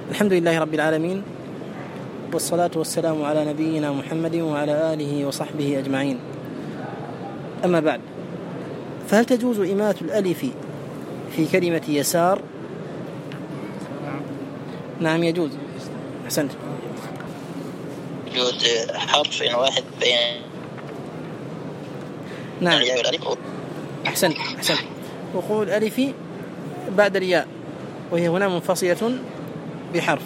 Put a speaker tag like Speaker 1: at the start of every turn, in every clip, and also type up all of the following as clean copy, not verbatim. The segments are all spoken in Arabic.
Speaker 1: الحمد لله رب العالمين، والصلاة والسلام على نبينا محمد وعلى آله وصحبه أجمعين. أما بعد، فهل تجوز إماتة الألف في كلمة يسار؟ نعم يجوز. أحسنت.
Speaker 2: يجوز حرف واحد بين
Speaker 1: نعم.
Speaker 2: الياء والألف.
Speaker 1: أحسنت. وقول ألف بعد الياء، وهي هنا منفصلة بحرف.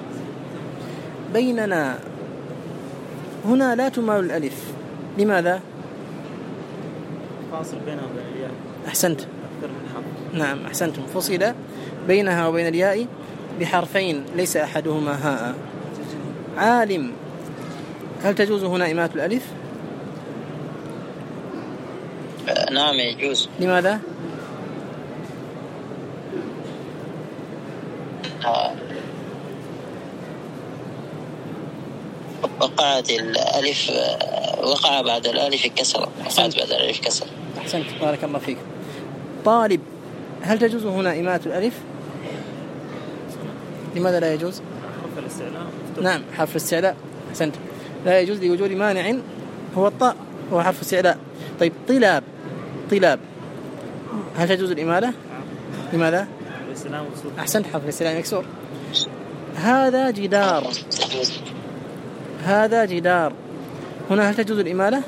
Speaker 1: بيننا هنا لا تمال الألف، لماذا؟
Speaker 3: فاصل بينها وبين الياء.
Speaker 1: أحسنت.
Speaker 3: أكثر من حرف.
Speaker 1: نعم أحسنتم، فصل بينها وبين الياء بحرفين ليس أحدهما هاء. عالم، هل تجوز هنا إماتة الألف؟
Speaker 2: نعم يجوز.
Speaker 1: لماذا؟
Speaker 2: وقعت الألف، وقع بعد الألف كسرة. وقعت بعد الألف كسرة.
Speaker 1: أحسنت، بارك الله فيك. طالب، هل تجوز هنا إماتة الألف؟ لماذا لا يجوز؟
Speaker 3: حرف الاستعلاء.
Speaker 1: نعم حرف الاستعلاء. أحسنت، لا يجوز لوجود مانع هو الطاء، هو حرف استعلاء. طيب طلاب، هل تجوز الإمالة؟ لماذا؟
Speaker 3: الاستعلاء مكسور.
Speaker 1: أحسنت، حرف الاستعلاء مكسور. هذا جدار، هنا هل تجوز الإمالة؟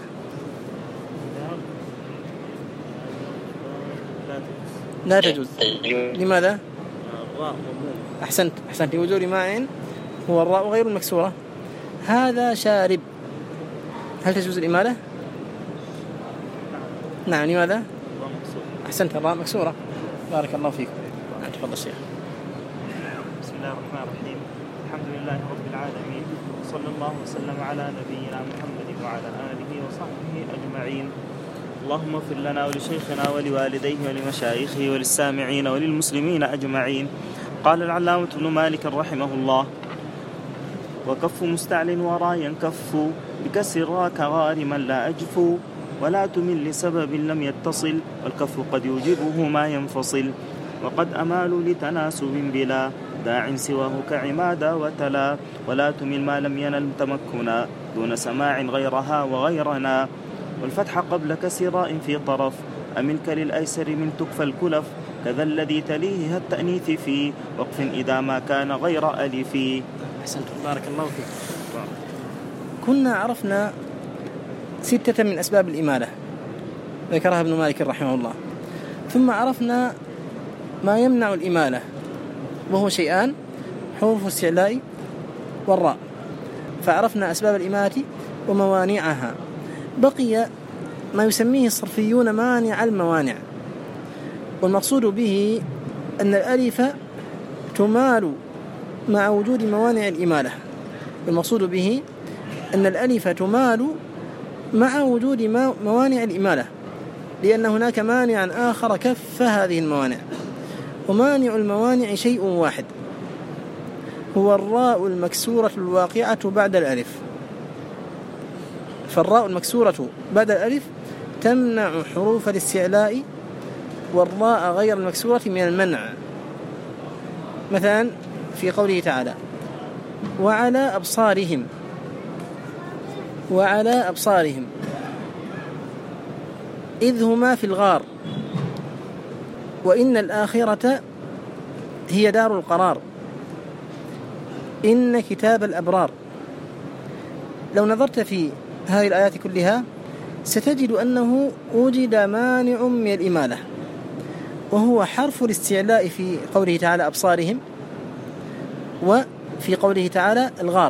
Speaker 1: لا تجوز. لماذا؟
Speaker 3: الراء مضموم.
Speaker 1: أحسنت، لوجود مانع هو الراء غير المكسورة. هذا شارب، هل تجوز الإمالة؟ نعم. لماذا؟
Speaker 3: الراء مكسور.
Speaker 1: أحسنت، الراء مكسورة. بارك الله فيكم. تفضل الشيخ.
Speaker 3: بسم الله الرحمن الرحيم. الحمد لله رب العالمين، صلى الله وسلم على نبينا محمد وعلى آله وصحبه أجمعين. اللهم اغفر لنا ولشيخنا ولوالديه ولمشايخه وللسامعين وللمسلمين أجمعين. قال العلامة ابن مالك رحمه الله: وكف مستعل وراء ينكف بكسر الراء كغارما لا أجفو ولا تمل لسبب لم يتصل والكف قد يوجبه ما ينفصل وقد أمال لتناسب بلا داع سواه كعمادا وتلا ولا تمل ما لم ينل تمكنا دون سماع غيرها وغيرنا والفتح قبل كسر راء في طرف أملك للأيسر من تكفى الكلف كذا الذي تليه التأنيث في وقف إذا ما كان غير ألف.
Speaker 1: أحسنت، بارك الله فيك. كنا عرفنا 6 من أسباب الإمالة ذكرها ابن مالك رحمه الله، ثم عرفنا ما يمنع الإمالة، وهو شيئان: حروف الاستعلاء والراء. فعرفنا أسباب الإمالة وموانعها. بقي ما يسميه الصرفيون مانع الموانع، والمقصود به أن الألف تمال مع وجود موانع الإمالة. والمقصود به أن الألف تمال مع وجود موانع الإمالة، لأن هناك مانع آخر كف هذه الموانع. ومانع الموانع شيء واحد، هو الراء المكسورة الواقعة بعد الألف. فالراء المكسورة بعد الألف تمنع حروف الاستعلاء، والراء غير المكسورة من المنع. مثلا في قوله تعالى: وعلى أبصارهم إذ هما في الغار وإن الآخرة هي دار القرار إن كتاب الأبرار. لو نظرت في هذه الآيات كلها ستجد أنه وجد مانع من الإمالة، وهو حرف الاستعلاء في قوله تعالى أبصارهم، وفي قوله تعالى الغار.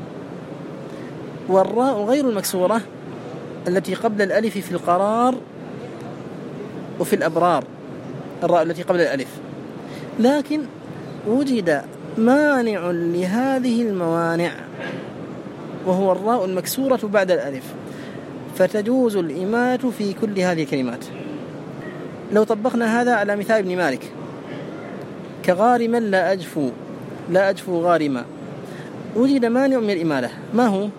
Speaker 1: والراء غير المكسورة التي قبل الألف في القرار وفي الأبرار، الراء التي قبل الألف. لكن وجد مانع لهذه الموانع، وهو الراء المكسورة بعد الألف، فتجوز الإمالة في كل هذه الكلمات. لو طبقنا هذا على مثال ابن مالك كغارما لا أجفو غارما، وجد مانع من الإمالة، ما هو؟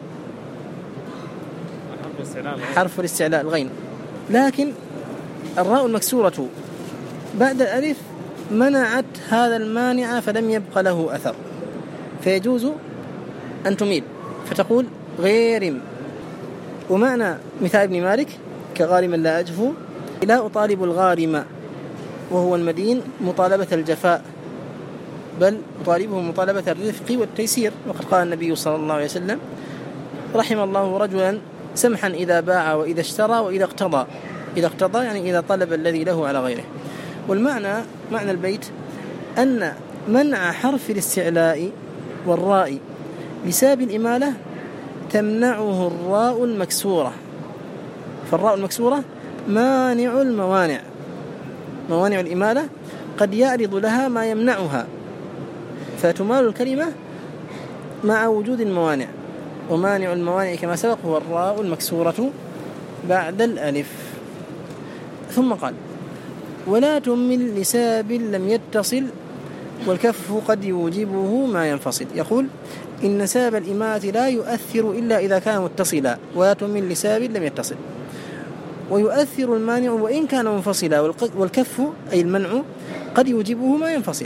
Speaker 1: حرف الاستعلاء الغين. لكن الراء المكسورة بعد الألف منعت هذا المانع فلم يبق له أثر. فيجوز أن تميل فتقول غيرم. ومعنى مثال ابن مالك كغارما لا أجفو لا أطالب الغارم وهو المدين مطالبة الجفاء بل أطالبه مطالبة الرفق والتيسير. وقد قال النبي صلى الله عليه وسلم رحم الله رجلا سمحا إذا باع وإذا اشترى وإذا اقتضى. إذا اقتضى يعني إذا طلب الذي له على غيره. والمعنى معنى البيت أن منع حرف الاستعلاء والراء لساب الإمالة تمنعه الراء المكسورة. فالراء المكسورة مانع الموانع، موانع الإمالة قد يعرض لها ما يمنعها فتمال الكلمة مع وجود الموانع. ومانع الموانع كما سبق هو الراء المكسورة بعد الألف. ثم قال ولا تمل لساب لم يتصل والكف قد يوجبه ما ينفصل. يقول إن ساب الإمالة لا يؤثر إلا إذا كان متصلا ولا تمل لساب لم يتصل. ويؤثر المانع وإن كان منفصلا والكف أي المنع قد يوجبه ما ينفصل.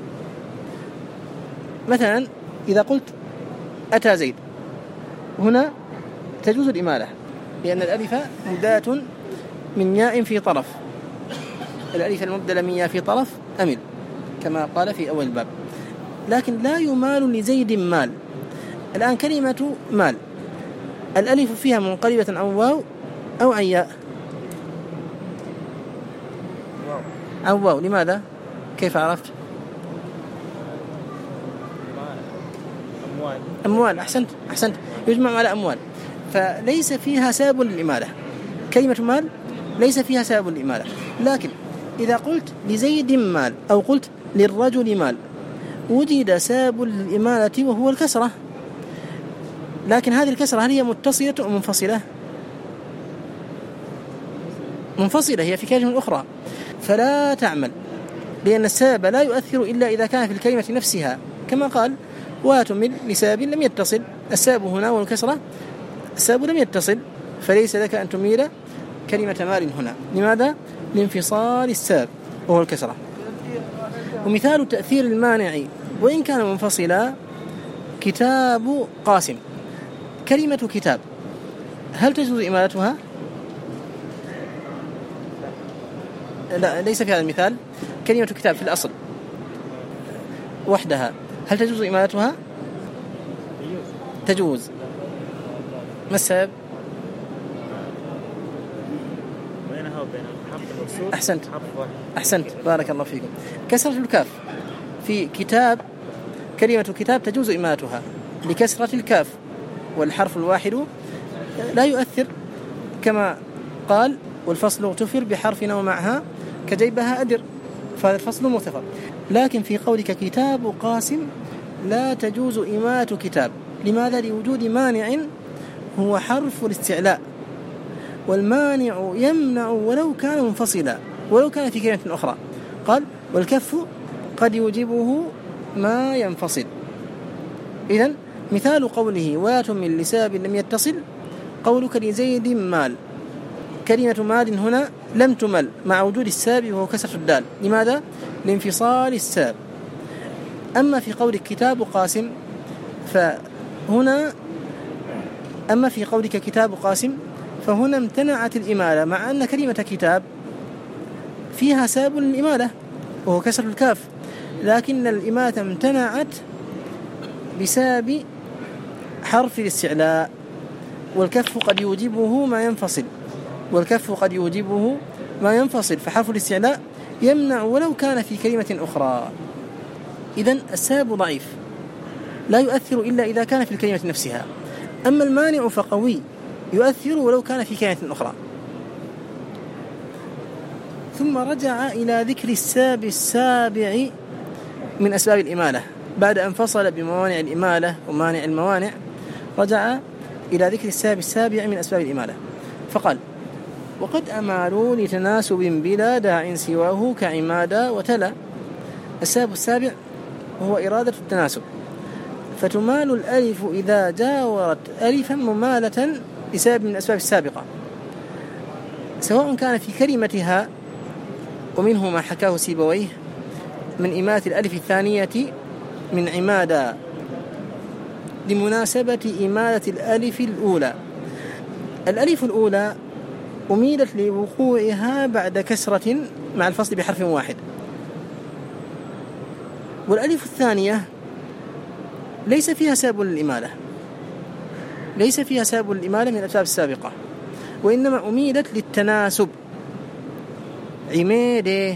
Speaker 1: مثلا إذا قلت أتى زيد هنا تجوز الإمالة لأن الألف مبدلة من ياء في طرف، الألف المبدلة من ياء في طرف أمل كما قال في أول الباب. لكن لا يمال لزيد مال. الآن كلمة مال الألف فيها منقلبة أو واو أو عن ياء أو واو. لماذا؟ كيف عرفت؟ أموال. أحسنت يجمع على أموال فليس فيها سبب للإمالة. كلمة مال ليس فيها سبب للإمالة. لكن إذا قلت لزيد مال أو قلت للرجل مال وجد سبب للإمالة وهو الكسرة. لكن هذه الكسرة هل هي متصلة أو منفصلة؟ منفصلة، هي في كلمة أخرى فلا تعمل لأن السبب لا يؤثر إلا إذا كان في الكلمة نفسها كما قال واتمل لسبب لم يتصل. السبب هنا والكسرة السبب لم يتصل فليس لك أن تميل كلمة مال هنا. لماذا؟ لانفصال السبب وهو الكسرة. ومثال تأثير المانع وإن كان منفصلا كتاب قاسم. كلمة كتاب هل تجوز إمالتها؟ لا ليس في هذا المثال. كلمة كتاب في الأصل وحدها هل تجوز إمالتها؟ تجوز. ما السبب؟
Speaker 3: بينها وبين الحرف المكسور
Speaker 1: أحسنت بارك الله فيكم. كسرة الكاف في كتاب كلمة كتاب تجوز إمالتها لكسرة الكاف والحرف الواحد لا يؤثر كما قال والفصل اغتفر بحرف ومعها كجيبها أدر فهذا الفصل مغتفر. لكن في قولك كتاب قاسم لا تجوز إمالة كتاب. لماذا؟ لوجود مانع هو حرف الاستعلاء والمانع يمنع ولو كان منفصلا ولو كان في كلمة أخرى. قال والكف قد يوجبه ما ينفصل. إذن مثال قوله واتمل لسبب لم يتصل قولك لزيد مال. كلمة مال هنا لم تمل مع وجود السبب وهو كسرة الدال. لماذا؟ لانفصال السبب. أما في قول كتاب قاسم فهنا في قولك كتاب قاسم فهنا امتنعت الإمالة مع أن كلمة كتاب فيها سبب للإمالة وهو كسر الكاف لكن الإمالة امتنعت بسبب حرف الاستعلاء والكف قد يوجبه ما ينفصل فحرف الاستعلاء يمنع ولو كان في كلمة أخرى. إذن السبب ضعيف لا يؤثر إلا إذا كان في الكلمة نفسها. أما المانع فقوي يؤثر ولو كان في كلمة أخرى. ثم رجع إلى ذكر السبب السابع من أسباب الإمالة بعد أن فصل بموانع الإمالة ومانع الموانع. رجع إلى ذكر السبب السابع من أسباب الإمالة فقال وقد أمالوا لتناسب بلا داع سواه كعمادا وتلا. السبب السابع هو إرادة التناسب فتمال الألف إذا جاورت ألفا ممالة لسبب من الأسباب السابقة سواء كان في كلمتها ومنه ما حكاه سيبويه من إمالة الألف الثانية من عمادا لمناسبة إمالة الألف الأولى. الألف الأولى أميلت لوقوعها بعد كسرة مع الفصل بحرف واحد، والألف الثانية ليس فيها سبب للإمالة، ليس فيها سبب للإمالة من الأسباب السابقة، وإنما أميلت للتناسب. عمادة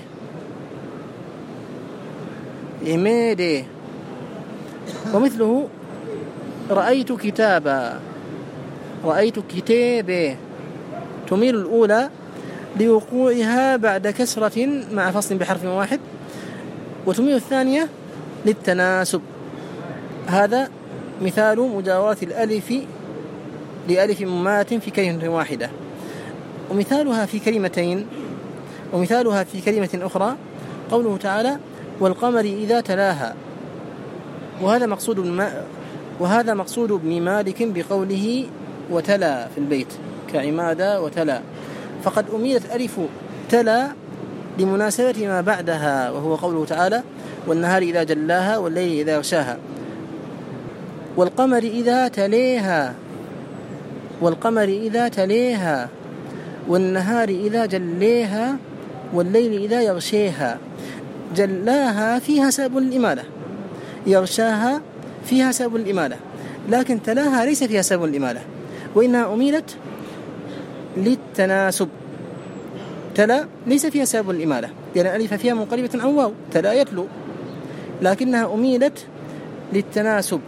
Speaker 1: عمادة. ومثله رأيت كتابا، رأيت كتابا، تميل الأولى لوقوعها بعد كسرة مع فصل بحرف واحد، وتميل الثانية للتناسب. هذا مثال مجاورة الألف لألف مماثل في كلمة واحدة. ومثالها في كلمتين، ومثالها في كلمة أخرى قوله تعالى والقمر إذا تلاها. وهذا مقصود ابن مالك بقوله وتلا في البيت كعمادة وتلا، فقد أميلت ألف تلا لمناسبة ما بعدها، وهو قوله تعالى والنهار إذا جلاها والليل إذا يغشاها. والقمر إذا تليها، والقمر إذا تليها، والنهار إذا جليها والليل إذا يغشيها. جلاها فيها سبب الإمالة، يغشاها فيها سبب الإمالة، لكن تلاها ليس فيها سبب الإمالة، وإنها أميلت للتناسب. تلا ليس فيها سبب الإمالة لأن ألف فيها منقلبة عن واو، تلا يتلو، لكنها أميلت للتناسب.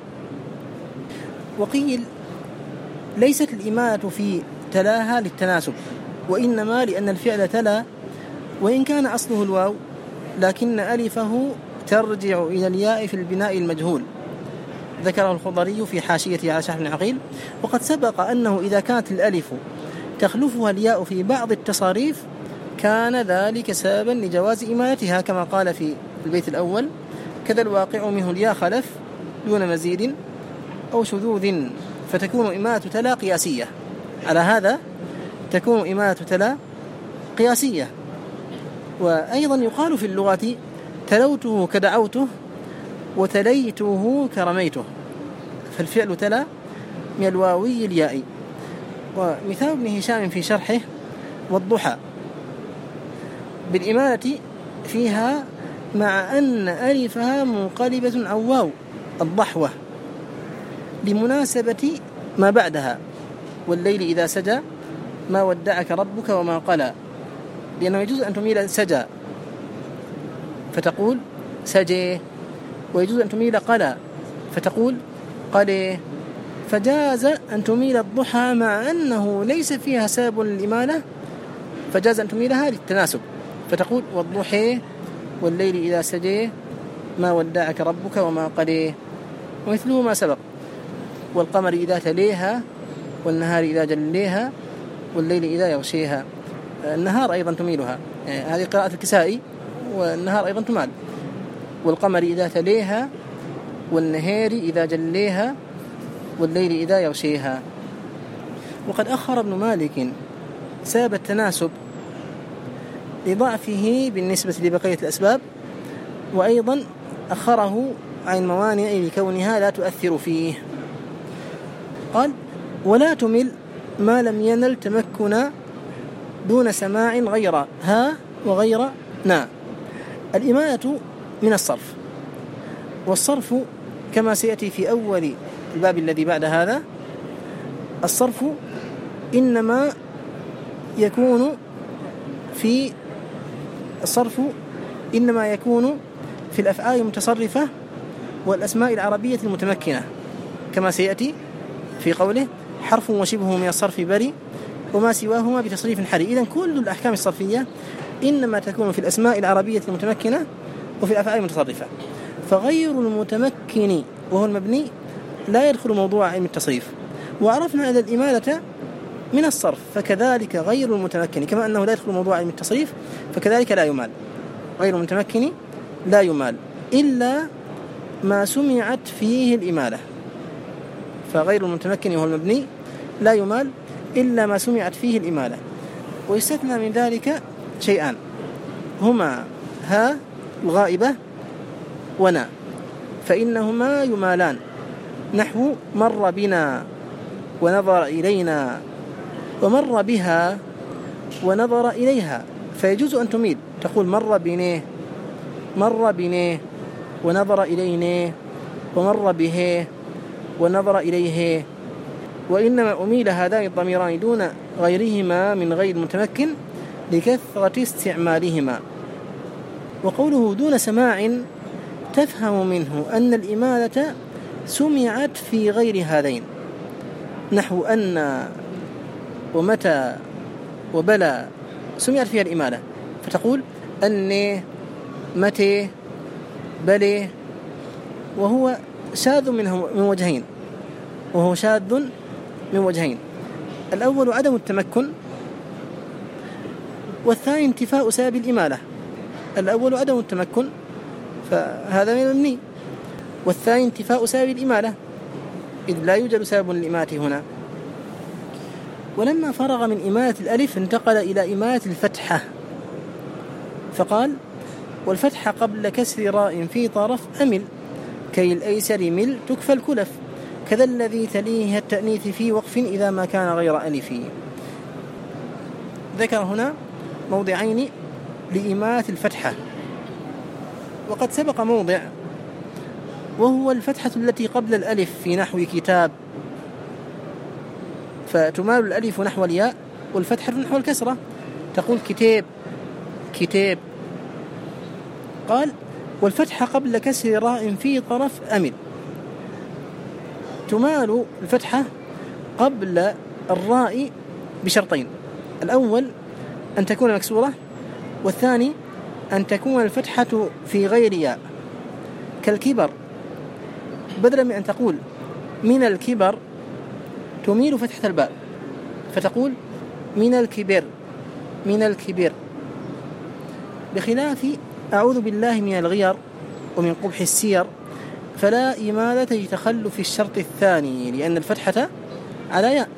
Speaker 1: وقيل ليست الإمالة في تلاها للتناسب، وإنما لأن الفعل تلا وإن كان أصله الواو لكن ألفه ترجع إلى الياء في البناء المجهول، ذكره الخضري في حاشيته على شرح ابن عقيل. وقد سبق أنه إذا كانت الألف تخلفها الياء في بعض التصاريف كان ذلك سببا لجواز إمالتها، كما قال في البيت الأول كذا الواقع منه الياء خلف دون مزيد أو شذوذ، فتكون إمالة تلا قياسية. على هذا تكون إمالة تلا قياسية. وأيضا يقال في اللغة تلوته كدعوته وتليته كرميته، فالفعل تلا من الواوي اليائي. ومثال ابن هشام في شرحه والضحى بالإمالة فيها مع أن ألفها منقلبة عن واو الضحوة لمناسبة ما بعدها والليل إذا سجى ما ودعك ربك وما قلى، لأنه يجوز أن تميل سجى فتقول سجى، ويجوز أن تميل قلى فتقول قلي، فجاز أن تميل الضحى مع أنه ليس فيها سبب للإمالة، فجاز أن تميلها للتناسب فتقول والضحى والليل إذا سجى ما ودعك ربك وما قلي. ومثله ما سبق والقمر إذا تليها والنهار إذا جليها والليل إذا يغشيها. النهار أيضا تميلها، هذه قراءة الكسائي، والنهار أيضا تمال. والقمر إذا تليها والنهار إذا جليها والليل إذا يغشيها. وقد أخر ابن مالك سبب التناسب لضعفه بالنسبة لبقية الأسباب، وأيضا أخره عن موانع لكونها لا تؤثر فيه. قال ولا تمل ما لم ينل تمكنا دون سماع غير ها وغير نا. الإمالة من الصرف، والصرف كما سيأتي في أول الباب الذي بعد هذا، الصرف إنما يكون في الأفعال المتصرفة والأسماء العربية المتمكنة، كما سيأتي في قوله حرف وشبه من الصرف بري وما سواهما بتصريف حري. إذن كل الأحكام الصرفية إنما تكون في الأسماء العربية المتمكنة وفي الأفعال المتصرفة، فغير المتمكن وهو المبني لا يدخل موضوع علم التصريف. وعرفنا أن الإمالة من الصرف، فكذلك غير المتمكن كما أنه لا يدخل موضوع علم التصريف فكذلك لا يمال. غير المتمكن لا يمال إلا ما سمعت فيه الإمالة، فغير المتمكن وهو المبني لا يمال إلا ما سمعت فيه الإمالة. ويستثنى من ذلك شيئان هما ها الغائبة ونا، فإنهما يمالان نحو مر بنا ونظر إلينا، ومر بها ونظر إليها، فيجوز أن تميل تقول مر بنيه، مر بنيه ونظر إلينا، ومر به ونظر إليه. وإنما أميل هذان الضميران دون غيرهما من غير متمكن لكثرة استعمالهما. وقوله دون سماع تفهم منه أن الإمالة سمعت في غير هذين، نحو أن ومتى وبلى سمعت فيها الإمالة، فتقول أني متى بلي، وهو شاذ من وجهين، وهو شاذ من وجهين: الأول عدم التمكن، والثاني انتفاء سبب الإمالة. الأول عدم التمكن فهذا من المبني، والثاني انتفاء سبب الإمالة إذ لا يوجد سبب للإمالة هنا. ولما فرغ من إمالة الألف انتقل إلى إمالة الفتحة، فقال: والفتحة قبل كسر راء في طرف أمل، كي الأيسر مل تكفى الكلف، كذا الذي تليه التأنيث في وقف إذا ما كان غير ألف. ذكر هنا موضعين لإمالة الفتحة، وقد سبق موضع وهو الفتحة التي قبل الألف في نحو كتاب، فتمال الألف نحو الياء والفتحة نحو الكسرة، تقول كتاب كتاب. قال: والفتحة قبل كسر راء في طرف أمل، تمال الفتحة قبل الراء بشرطين: الأول أن تكون مكسورة، والثاني أن تكون الفتحة في غير ياء، كالكبر، بدلا من أن تقول من الكبر تميل فتحة الباء فتقول من الكبر من الكبر، بخلاف أعوذ بالله من الغير ومن قبح السير، فلا إمالة لتخلف الشرط الثاني لأن الفتحة على ياء.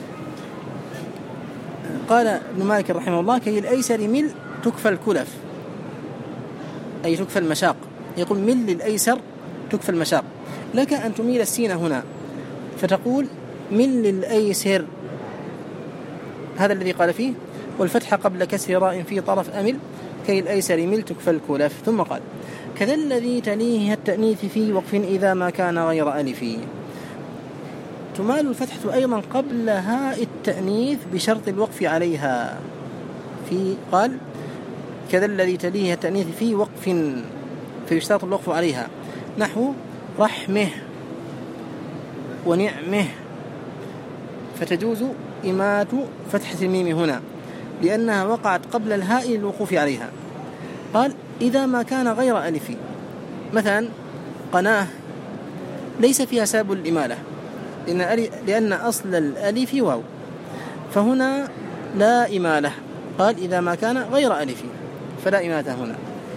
Speaker 1: قال ابن مالك رحمه الله: كي الأيسر مل تكفى الكلف، أي تكفى المشاق. يقول مل للأيسر تكفى المشاق. لك أن تميل السين هنا فتقول مل للأيسر، هذا الذي قال فيه: والفتحة قبل كسر راء في طرف أمل، كي الأيسر مل تكفى الكلف. ثم قال: كذا الذي تليه التأنيث في وقف إذا ما كان غير ألف، تمال الفتحة أيضا قبل هاء التأنيث بشرط الوقف عليها. قال: كذا الذي تليه التأنيث في وقف فيشترط الوقف عليها، نحو رحمه ونعمه، فتجوز إماتة فتحة الميم هنا لأنها وقعت قبل الهاء للوقوف عليها. قال: إذا ما كان غير ألف، مثلا قناه ليس فيها سبب الإمالة لأن أصل الألف واو، فهنا لا إمالة. قال: إذا ما كان غير ألف فلا إمالة هنا.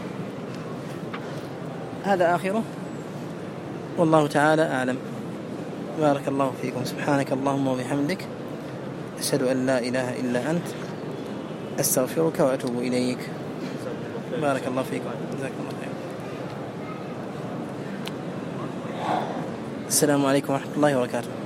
Speaker 1: هذا آخره، والله تعالى أعلم. بارك الله فيكم. سبحانك اللهم وبحمدك، أشهد أن لا إله إلا أنت، أستغفرك وأتوب إليك. بارك الله فيكم، جزاكم الله خير. السلام عليكم ورحمة الله وبركاته.